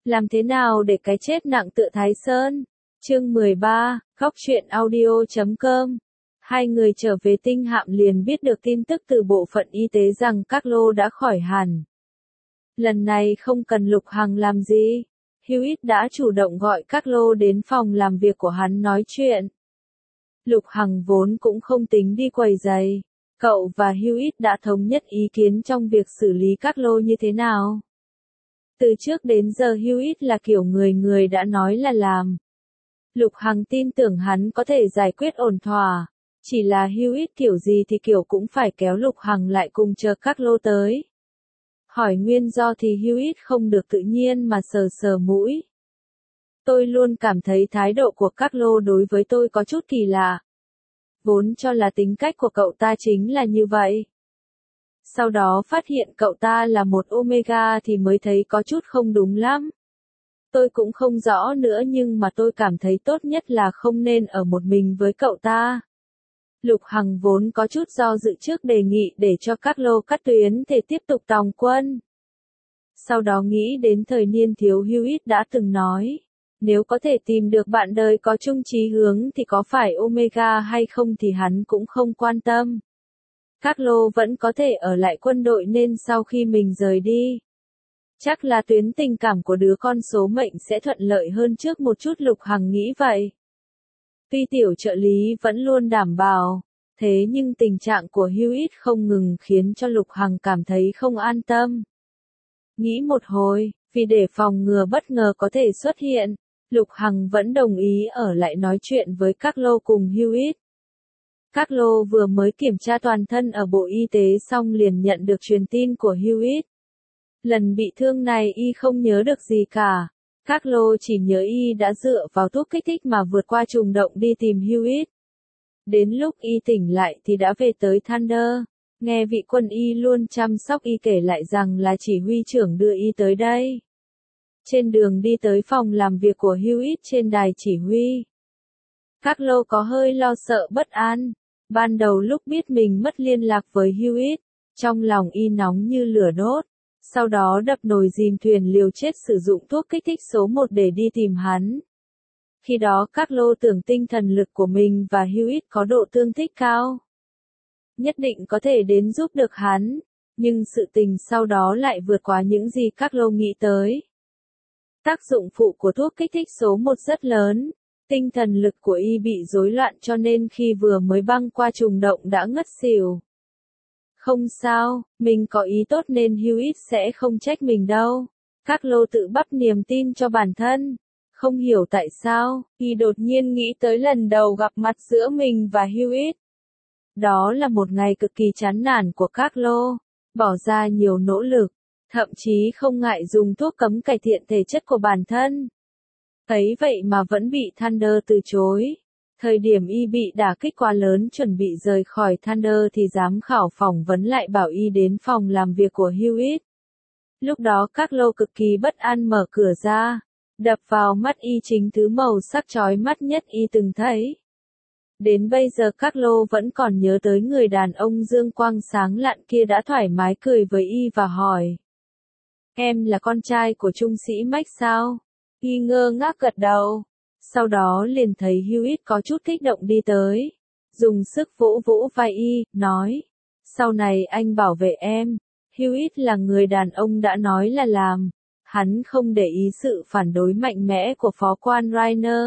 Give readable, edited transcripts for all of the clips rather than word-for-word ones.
Làm thế nào để cái chết nặng tựa Thái Sơn? Chương 13, Góc truyện audio.com. Hai người trở về tinh hạm liền biết được tin tức từ bộ phận y tế rằng các lô đã khỏi hẳn. Lần này không cần Lục Hằng làm gì. Hewitt đã chủ động gọi các lô đến phòng làm việc của hắn nói chuyện. Lục Hằng vốn cũng không tính đi quầy giày. Cậu và Hewitt đã thống nhất ý kiến trong việc xử lý các lô như thế nào. Từ trước đến giờ Hewitt là kiểu người đã nói là làm. Lục Hằng tin tưởng hắn có thể giải quyết ổn thỏa. Chỉ là Hewitt kiểu gì thì kiểu cũng phải kéo Lục Hằng lại cùng chờ các lô tới. Hỏi nguyên do thì Hewitt không được tự nhiên mà sờ sờ mũi. Tôi luôn cảm thấy thái độ của các lô đối với tôi có chút kỳ lạ. Vốn cho là tính cách của cậu ta chính là như vậy. Sau đó phát hiện cậu ta là một Omega thì mới thấy có chút không đúng lắm. Tôi cũng không rõ nữa nhưng mà tôi cảm thấy tốt nhất là không nên ở một mình với cậu ta. Lục Hằng vốn có chút do dự trước đề nghị để cho các lô cắt tuyến thể tiếp tục tòng quân. Sau đó nghĩ đến thời niên thiếu Hewitt đã từng nói, nếu có thể tìm được bạn đời có chung chí hướng thì có phải Omega hay không thì hắn cũng không quan tâm. Các lô vẫn có thể ở lại quân đội nên sau khi mình rời đi, chắc là tuyến tình cảm của đứa con số mệnh sẽ thuận lợi hơn trước một chút. Lục Hằng nghĩ vậy. Tuy tiểu trợ lý vẫn luôn đảm bảo, thế nhưng tình trạng của Hewitt không ngừng khiến cho Lục Hằng cảm thấy không an tâm. Nghĩ một hồi, vì để phòng ngừa bất ngờ có thể xuất hiện, Lục Hằng vẫn đồng ý ở lại nói chuyện với các lô cùng Hewitt. Các lô vừa mới kiểm tra toàn thân ở Bộ Y tế xong liền nhận được truyền tin của Hewitt. Lần bị thương này y không nhớ được gì cả. Các lô chỉ nhớ y đã dựa vào thuốc kích thích mà vượt qua trùng động đi tìm Hewitt. Đến lúc y tỉnh lại thì đã về tới Thunder. Nghe vị quân y luôn chăm sóc y kể lại rằng là chỉ huy trưởng đưa y tới đây. Trên đường đi tới phòng làm việc của Hewitt trên đài chỉ huy, các lô có hơi lo sợ bất an. Ban đầu lúc biết mình mất liên lạc với Hewitt, trong lòng y nóng như lửa đốt. Sau đó đập nồi dìm thuyền liều chết sử dụng thuốc kích thích số 1 để đi tìm hắn. Khi đó các lô tưởng tinh thần lực của mình và Hewitt có độ tương thích cao, nhất định có thể đến giúp được hắn. Nhưng sự tình sau đó lại vượt quá những gì các lô nghĩ tới. Tác dụng phụ của thuốc kích thích số 1 rất lớn. Tinh thần lực của y bị rối loạn cho nên khi vừa mới băng qua trùng động đã ngất xỉu. Không sao, mình có ý tốt nên Hewitt sẽ không trách mình đâu. Các lô tự bắp niềm tin cho bản thân. Không hiểu tại sao, y đột nhiên nghĩ tới lần đầu gặp mặt giữa mình và Hewitt. Đó là một ngày cực kỳ chán nản của các lô. Bỏ ra nhiều nỗ lực, thậm chí không ngại dùng thuốc cấm cải thiện thể chất của bản thân. Ấy vậy mà vẫn bị Thunder từ chối. Thời điểm y bị đả kích quá lớn chuẩn bị rời khỏi Thunder thì giám khảo phỏng vấn lại bảo y đến phòng làm việc của Hewitt. Lúc đó các lô cực kỳ bất an mở cửa ra. Đập vào mắt y chính thứ màu sắc chói mắt nhất y từng thấy. Đến bây giờ các lô vẫn còn nhớ tới người đàn ông dương quang sáng lạn kia đã thoải mái cười với y và hỏi. Em là con trai của trung sĩ Max sao? Y ngơ ngác gật đầu. Sau đó liền thấy Hewitt có chút kích động đi tới. Dùng sức vỗ vỗ vai y, nói. Sau này anh bảo vệ em. Hewitt là người đàn ông đã nói là làm. Hắn không để ý sự phản đối mạnh mẽ của phó quan Rainer.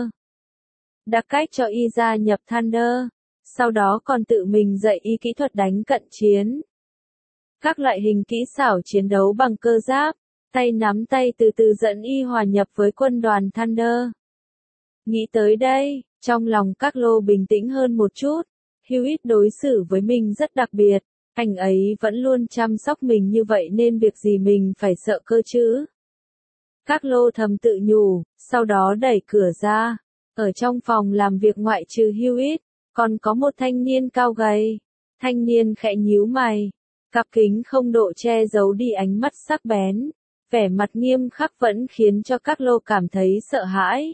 Đặt cách cho y gia nhập Thunder. Sau đó còn tự mình dạy y kỹ thuật đánh cận chiến. Các loại hình kỹ xảo chiến đấu bằng cơ giáp. Tay nắm tay từ từ dẫn y hòa nhập với quân đoàn Thunder. Nghĩ tới đây, trong lòng các lô bình tĩnh hơn một chút. Hewitt đối xử với mình rất đặc biệt. Anh ấy vẫn luôn chăm sóc mình như vậy nên việc gì mình phải sợ cơ chứ. Các lô thầm tự nhủ, sau đó đẩy cửa ra. Ở trong phòng làm việc ngoại trừ Hewitt, còn có một thanh niên cao gầy. Thanh niên khẽ nhíu mày. Cặp kính không độ che giấu đi ánh mắt sắc bén. Vẻ mặt nghiêm khắc vẫn khiến cho các lô cảm thấy sợ hãi.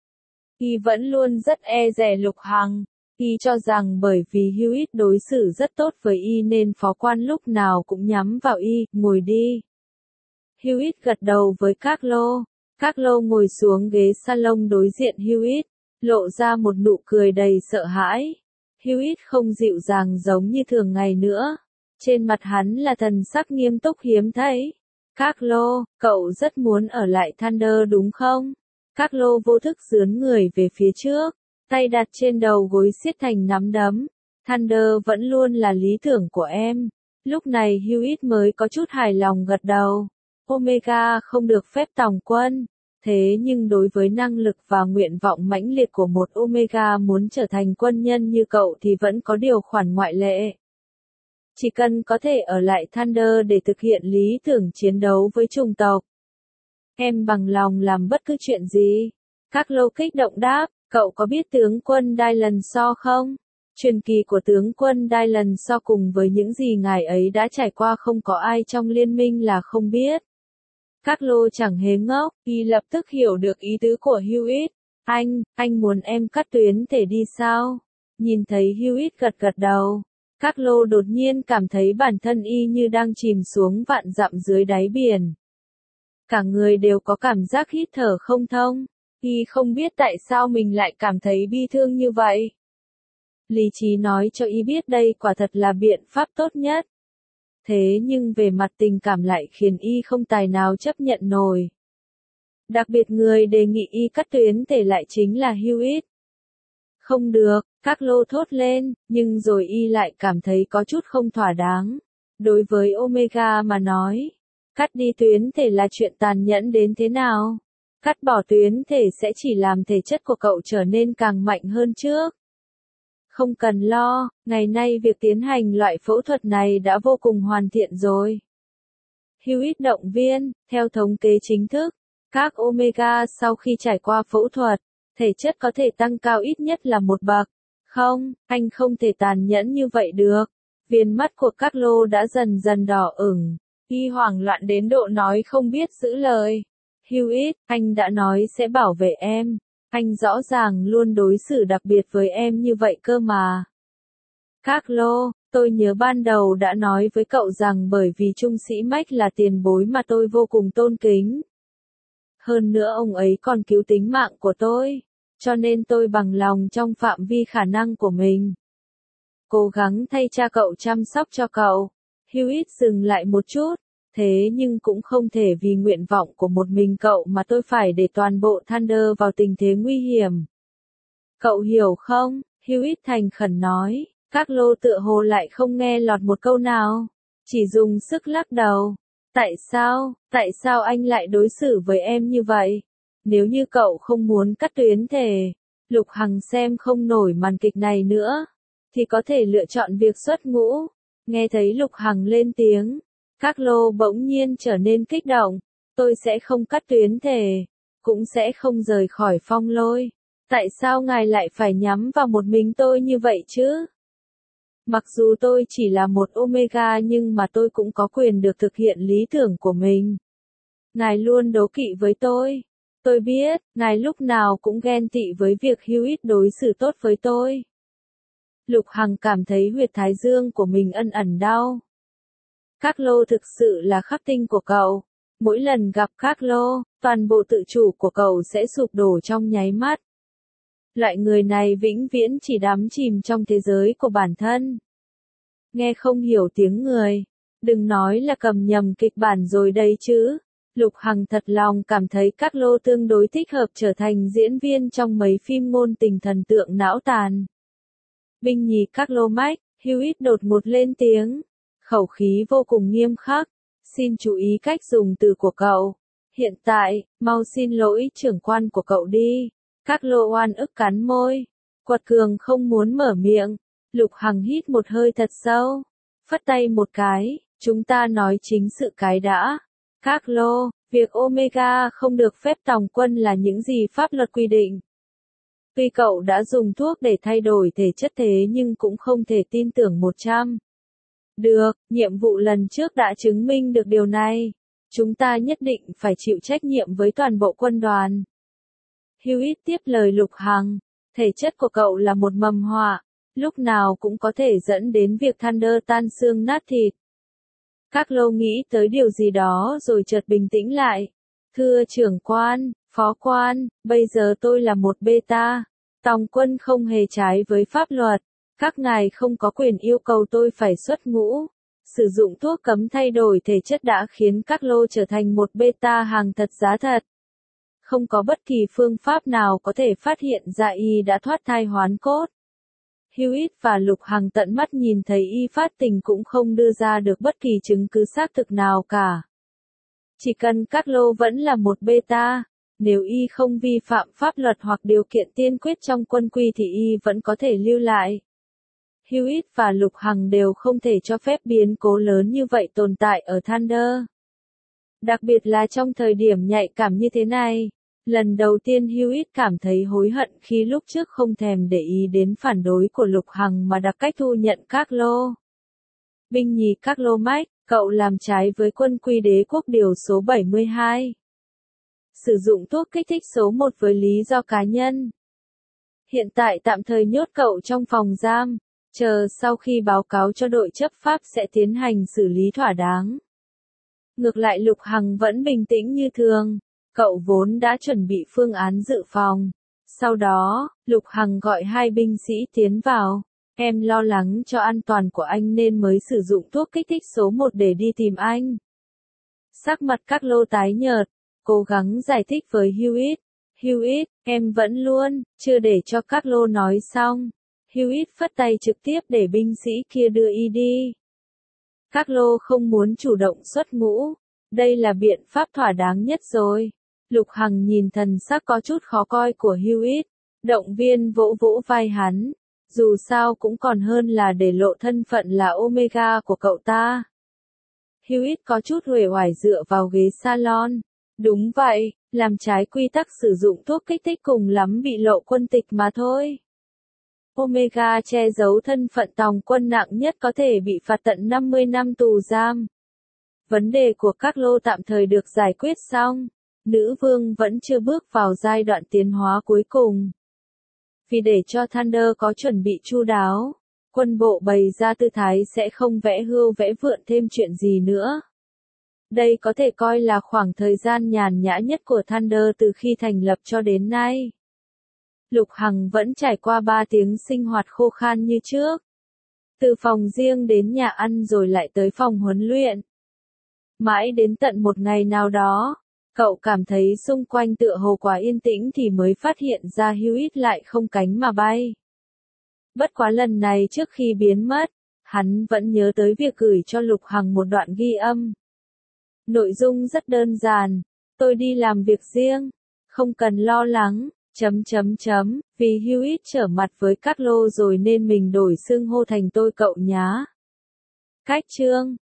Y vẫn luôn rất e dè Lục Hằng. Y cho rằng bởi vì Hewitt đối xử rất tốt với y nên phó quan lúc nào cũng nhắm vào y, ngồi đi. Hewitt gật đầu với các lô. Carlo ngồi xuống ghế salon đối diện Hewitt, lộ ra một nụ cười đầy sợ hãi. Hewitt không dịu dàng giống như thường ngày nữa. Trên mặt hắn là thần sắc nghiêm túc hiếm thấy. Carlo, cậu rất muốn ở lại Thunder đúng không? Carlo vô thức dướn người về phía trước, tay đặt trên đầu gối siết thành nắm đấm. Thunder vẫn luôn là lý tưởng của em. Lúc này Hewitt mới có chút hài lòng gật đầu. Omega không được phép tòng quân. Thế nhưng đối với năng lực và nguyện vọng mãnh liệt của một Omega muốn trở thành quân nhân như cậu thì vẫn có điều khoản ngoại lệ. Chỉ cần có thể ở lại Thunder để thực hiện lý tưởng chiến đấu với chủng tộc. Em bằng lòng làm bất cứ chuyện gì. Carlo kích động đáp, cậu có biết tướng quân Dylan Shaw không? Truyền kỳ của tướng quân Dylan Shaw cùng với những gì ngài ấy đã trải qua không có ai trong liên minh là không biết. Carlo chẳng hề ngốc, y lập tức hiểu được ý tứ của Hewitt. Anh muốn em cắt tuyến thể đi sao? Nhìn thấy Hewitt gật gật đầu. Carlo đột nhiên cảm thấy bản thân y như đang chìm xuống vạn dặm dưới đáy biển. Cả người đều có cảm giác hít thở không thông. Y không biết tại sao mình lại cảm thấy bi thương như vậy. Lý trí nói cho y biết đây quả thật là biện pháp tốt nhất. Thế nhưng về mặt tình cảm lại khiến y không tài nào chấp nhận nổi. Đặc biệt người đề nghị y cắt tuyến thể lại chính là Hewitt. Không được, Carlo thốt lên, nhưng rồi y lại cảm thấy có chút không thỏa đáng. Đối với Omega mà nói, cắt đi tuyến thể là chuyện tàn nhẫn đến thế nào? Cắt bỏ tuyến thể sẽ chỉ làm thể chất của cậu trở nên càng mạnh hơn trước. Không cần lo, ngày nay việc tiến hành loại phẫu thuật này đã vô cùng hoàn thiện rồi. Hewitt động viên, theo thống kê chính thức, các Omega sau khi trải qua phẫu thuật, thể chất có thể tăng cao ít nhất là một bậc. Không, anh không thể tàn nhẫn như vậy được. Viền mắt của Carlo đã dần dần đỏ ửng. Y hoảng loạn đến độ nói không biết giữ lời. Hewitt, anh đã nói sẽ bảo vệ em. Anh rõ ràng luôn đối xử đặc biệt với em như vậy cơ mà. Carlo, tôi nhớ ban đầu đã nói với cậu rằng bởi vì trung sĩ Mac là tiền bối mà tôi vô cùng tôn kính. Hơn nữa ông ấy còn cứu tính mạng của tôi. Cho nên tôi bằng lòng trong phạm vi khả năng của mình. Cố gắng thay cha cậu chăm sóc cho cậu. Hewitt dừng lại một chút. Thế nhưng cũng không thể vì nguyện vọng của một mình cậu mà tôi phải để toàn bộ Thunder vào tình thế nguy hiểm. Cậu hiểu không? Hewitt thành khẩn nói. Carlo tựa hồ lại không nghe lọt một câu nào. Chỉ dùng sức lắc đầu. Tại sao anh lại đối xử với em như vậy? Nếu như cậu không muốn cắt tuyến thể, Lục Hằng xem không nổi màn kịch này nữa, thì có thể lựa chọn việc xuất ngũ. Nghe thấy Lục Hằng lên tiếng, Carlo bỗng nhiên trở nên kích động. Tôi sẽ không cắt tuyến thể, cũng sẽ không rời khỏi Phong Lôi. Tại sao ngài lại phải nhắm vào một mình tôi như vậy chứ? Mặc dù tôi chỉ là một Omega nhưng mà tôi cũng có quyền được thực hiện lý tưởng của mình. Ngài luôn đố kỵ với tôi. Tôi biết, ngài lúc nào cũng ghen tị với việc Hewitt đối xử tốt với tôi. Lục Hằng cảm thấy huyệt thái dương của mình ẩn ẩn đau. Carlo thực sự là khắc tinh của cậu. Mỗi lần gặp Carlo, toàn bộ tự chủ của cậu sẽ sụp đổ trong nháy mắt. Loại người này vĩnh viễn chỉ đắm chìm trong thế giới của bản thân. Nghe không hiểu tiếng người. Đừng nói là cầm nhầm kịch bản rồi đây chứ. Lục Hằng thật lòng cảm thấy Carlo tương đối thích hợp trở thành diễn viên trong mấy phim ngôn tình thần tượng não tàn. Binh nhì Carlo Mac, Hewitt đột ngột lên tiếng. Khẩu khí vô cùng nghiêm khắc. Xin chú ý cách dùng từ của cậu. Hiện tại, mau xin lỗi trưởng quan của cậu đi. Carlo oan ức cắn môi. Quật cường không muốn mở miệng. Lục Hằng hít một hơi thật sâu. Phất tay một cái, chúng ta nói chính sự cái đã. Carlo, việc Omega không được phép tòng quân là những gì pháp luật quy định. Tuy cậu đã dùng thuốc để thay đổi thể chất thế nhưng cũng không thể tin tưởng 100. Được, nhiệm vụ lần trước đã chứng minh được điều này. Chúng ta nhất định phải chịu trách nhiệm với toàn bộ quân đoàn. Hewitt tiếp lời Lục Hằng. Thể chất của cậu là một mầm họa. Lúc nào cũng có thể dẫn đến việc Thunder tan xương nát thịt. Carlo nghĩ tới điều gì đó rồi chợt bình tĩnh lại. Thưa trưởng quan, phó quan, bây giờ tôi là một beta. Tòng Quân không hề trái với pháp luật. Các ngài không có quyền yêu cầu tôi phải xuất ngũ. Sử dụng thuốc cấm thay đổi thể chất đã khiến các lô trở thành một beta hàng thật giá thật. Không có bất kỳ phương pháp nào có thể phát hiện ra y đã thoát thai hoán cốt. Hewitt và Lục Hằng tận mắt nhìn thấy y phát tình cũng không đưa ra được bất kỳ chứng cứ xác thực nào cả. Chỉ cần các lô vẫn là một beta, nếu y không vi phạm pháp luật hoặc điều kiện tiên quyết trong quân quy thì y vẫn có thể lưu lại. Hewitt và Lục Hằng đều không thể cho phép biến cố lớn như vậy tồn tại ở Thunder. Đặc biệt là trong thời điểm nhạy cảm như thế này. Lần đầu tiên Hewitt cảm thấy hối hận khi lúc trước không thèm để ý đến phản đối của Lục Hằng mà đặt cách thu nhận các lô. Binh nhì các lô Mách, cậu làm trái với quân quy đế quốc điều số 72. Sử dụng thuốc kích thích số 1 với lý do cá nhân. Hiện tại tạm thời nhốt cậu trong phòng giam, chờ sau khi báo cáo cho đội chấp pháp sẽ tiến hành xử lý thỏa đáng. Ngược lại Lục Hằng vẫn bình tĩnh như thường. Cậu vốn đã chuẩn bị phương án dự phòng. Sau đó, Lục Hằng gọi hai binh sĩ tiến vào. Em lo lắng cho an toàn của anh nên mới sử dụng thuốc kích thích số 1 để đi tìm anh. Sắc mặt các lô tái nhợt, cố gắng giải thích với Hewitt. Hewitt, em vẫn luôn, chưa để cho các lô nói xong. Hewitt phất tay trực tiếp để binh sĩ kia đưa y đi. Các lô không muốn chủ động xuất ngũ. Đây là biện pháp thỏa đáng nhất rồi. Lục Hằng nhìn thần sắc có chút khó coi của Hewitt, động viên vỗ vỗ vai hắn. Dù sao cũng còn hơn là để lộ thân phận là Omega của cậu ta. Hewitt có chút uể oải dựa vào ghế salon. Đúng vậy, làm trái quy tắc sử dụng thuốc kích thích cùng lắm bị lộ quân tịch mà thôi. Omega che giấu thân phận tòng quân nặng nhất có thể bị phạt tận 50 năm tù giam. Vấn đề của các lô tạm thời được giải quyết xong. Nữ vương vẫn chưa bước vào giai đoạn tiến hóa cuối cùng. Vì để cho Thunder có chuẩn bị chu đáo, quân bộ bày ra tư thái sẽ không vẽ hươu vẽ vượn thêm chuyện gì nữa. Đây có thể coi là khoảng thời gian nhàn nhã nhất của Thunder từ khi thành lập cho đến nay. Lục Hằng vẫn trải qua 3 tiếng sinh hoạt khô khan như trước. Từ phòng riêng đến nhà ăn rồi lại tới phòng huấn luyện. Mãi đến tận một ngày nào đó, cậu cảm thấy xung quanh tựa hồ quá yên tĩnh thì mới phát hiện ra Hewitt lại không cánh mà bay. Bất quá lần này trước khi biến mất, hắn vẫn nhớ tới việc gửi cho Lục Hằng một đoạn ghi âm. Nội dung rất đơn giản, tôi đi làm việc riêng, không cần lo lắng, vì Hewitt trở mặt với các lô rồi nên mình đổi xưng hô thành tôi cậu nhá. Cách chương